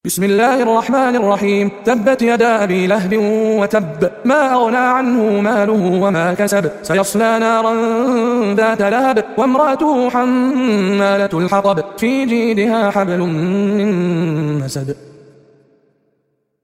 بسم الله الرحمن الرحيم. تبت يدا أبي لهب وتب، ما أغنى عنه ماله وما كسب، سيصلى نارا ذات لهب وامرأته حمالة الحطب، في جيدها حبل من مسد.